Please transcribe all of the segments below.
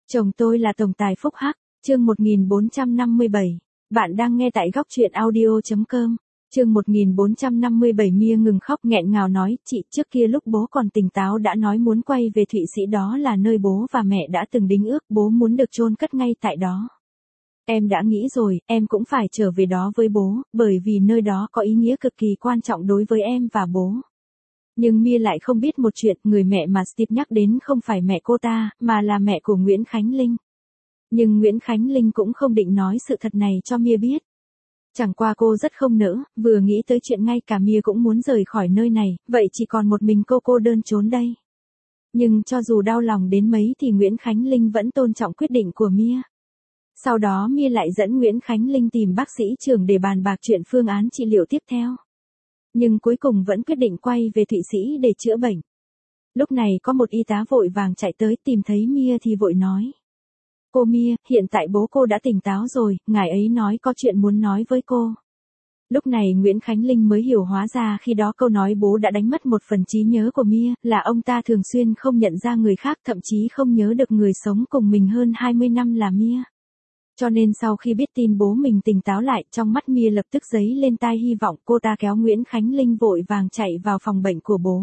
Chồng tôi là tổng tài phúc hắc, chương 1457. Bạn đang nghe tại góc truyện audio.com. Chương 1457 Mia ngừng khóc nghẹn ngào nói, chị trước kia lúc bố còn tỉnh táo đã nói muốn quay về Thụy Sĩ, đó là nơi bố và mẹ đã từng đính ước, bố muốn được chôn cất ngay tại đó. Em đã nghĩ rồi, em cũng phải trở về đó với bố, bởi vì nơi đó có ý nghĩa cực kỳ quan trọng đối với em và bố. Nhưng Mia lại không biết một chuyện, người mẹ mà Steve nhắc đến không phải mẹ cô ta, mà là mẹ của Nguyễn Khánh Linh. Nhưng Nguyễn Khánh Linh cũng không định nói sự thật này cho Mia biết. Chẳng qua cô rất không nỡ, vừa nghĩ tới chuyện ngay cả Mia cũng muốn rời khỏi nơi này, vậy chỉ còn một mình cô đơn trốn đây. Nhưng cho dù đau lòng đến mấy thì Nguyễn Khánh Linh vẫn tôn trọng quyết định của Mia. Sau đó Mia lại dẫn Nguyễn Khánh Linh tìm bác sĩ Trường để bàn bạc chuyện phương án trị liệu tiếp theo. Nhưng cuối cùng vẫn quyết định quay về Thụy Sĩ để chữa bệnh. Lúc này có một y tá vội vàng chạy tới tìm thấy Mia thì vội nói. Cô Mia, hiện tại bố cô đã tỉnh táo rồi, ngài ấy nói có chuyện muốn nói với cô. Lúc này Nguyễn Khánh Linh mới hiểu hóa ra khi đó câu nói bố đã đánh mất một phần trí nhớ của Mia, là ông ta thường xuyên không nhận ra người khác, thậm chí không nhớ được người sống cùng mình hơn 20 năm là Mia. Cho nên sau khi biết tin bố mình tỉnh táo lại, trong mắt Mia lập tức dấy lên tia hy vọng, cô ta kéo Nguyễn Khánh Linh vội vàng chạy vào phòng bệnh của bố.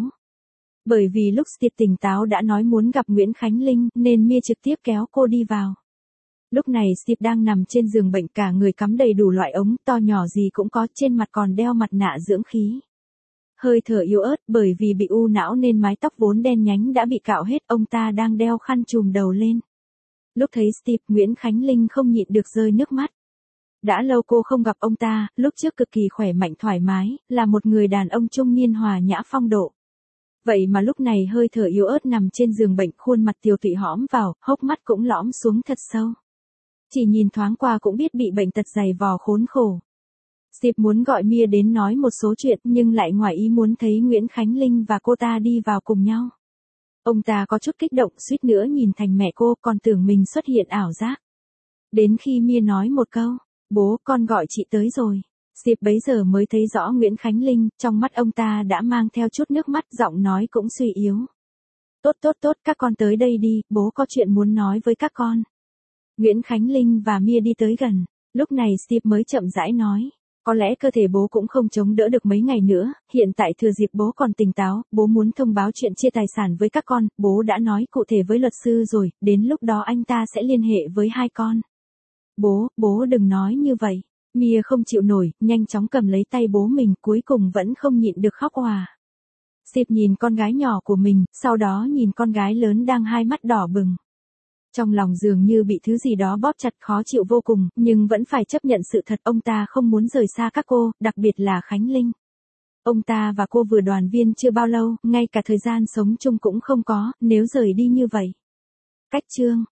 Bởi vì lúc Steve tỉnh táo đã nói muốn gặp Nguyễn Khánh Linh, nên Mia trực tiếp kéo cô đi vào. Lúc này Steve đang nằm trên giường bệnh, cả người cắm đầy đủ loại ống, to nhỏ gì cũng có, trên mặt còn đeo mặt nạ dưỡng khí. Hơi thở yếu ớt, bởi vì bị u não nên mái tóc vốn đen nhánh đã bị cạo hết, ông ta đang đeo khăn trùm đầu lên. Lúc thấy Steve, Nguyễn Khánh Linh không nhịn được rơi nước mắt. Đã lâu cô không gặp ông ta, lúc trước cực kỳ khỏe mạnh thoải mái, là một người đàn ông trung niên hòa nhã phong độ. Vậy mà lúc này hơi thở yếu ớt nằm trên giường bệnh, khuôn mặt tiều tụy hõm vào, hốc mắt cũng lõm xuống thật sâu. Chỉ nhìn thoáng qua cũng biết bị bệnh tật dày vò khốn khổ. Steve muốn gọi Mia đến nói một số chuyện, nhưng lại ngoài ý muốn thấy Nguyễn Khánh Linh và cô ta đi vào cùng nhau. Ông ta có chút kích động, suýt nữa nhìn thành mẹ cô, còn tưởng mình xuất hiện ảo giác. Đến khi Mia nói một câu, bố, con gọi chị tới rồi. Steve bấy giờ mới thấy rõ Nguyễn Khánh Linh, trong mắt ông ta đã mang theo chút nước mắt, giọng nói cũng suy yếu. Tốt, các con tới đây đi, bố có chuyện muốn nói với các con. Nguyễn Khánh Linh và Mia đi tới gần, lúc này Steve mới chậm rãi nói. Có lẽ cơ thể bố cũng không chống đỡ được mấy ngày nữa, hiện tại thừa dịp bố còn tỉnh táo, bố muốn thông báo chuyện chia tài sản với các con, bố đã nói cụ thể với luật sư rồi, đến lúc đó anh ta sẽ liên hệ với hai con. Bố đừng nói như vậy. Mia không chịu nổi, nhanh chóng cầm lấy tay bố mình, cuối cùng vẫn không nhịn được khóc òa. Steve nhìn con gái nhỏ của mình, sau đó nhìn con gái lớn đang hai mắt đỏ bừng. Trong lòng dường như bị thứ gì đó bóp chặt, khó chịu vô cùng, nhưng vẫn phải chấp nhận sự thật, ông ta không muốn rời xa các cô, đặc biệt là Khánh Linh. Ông ta và cô vừa đoàn viên chưa bao lâu, ngay cả thời gian sống chung cũng không có, nếu rời đi như vậy. Cách chương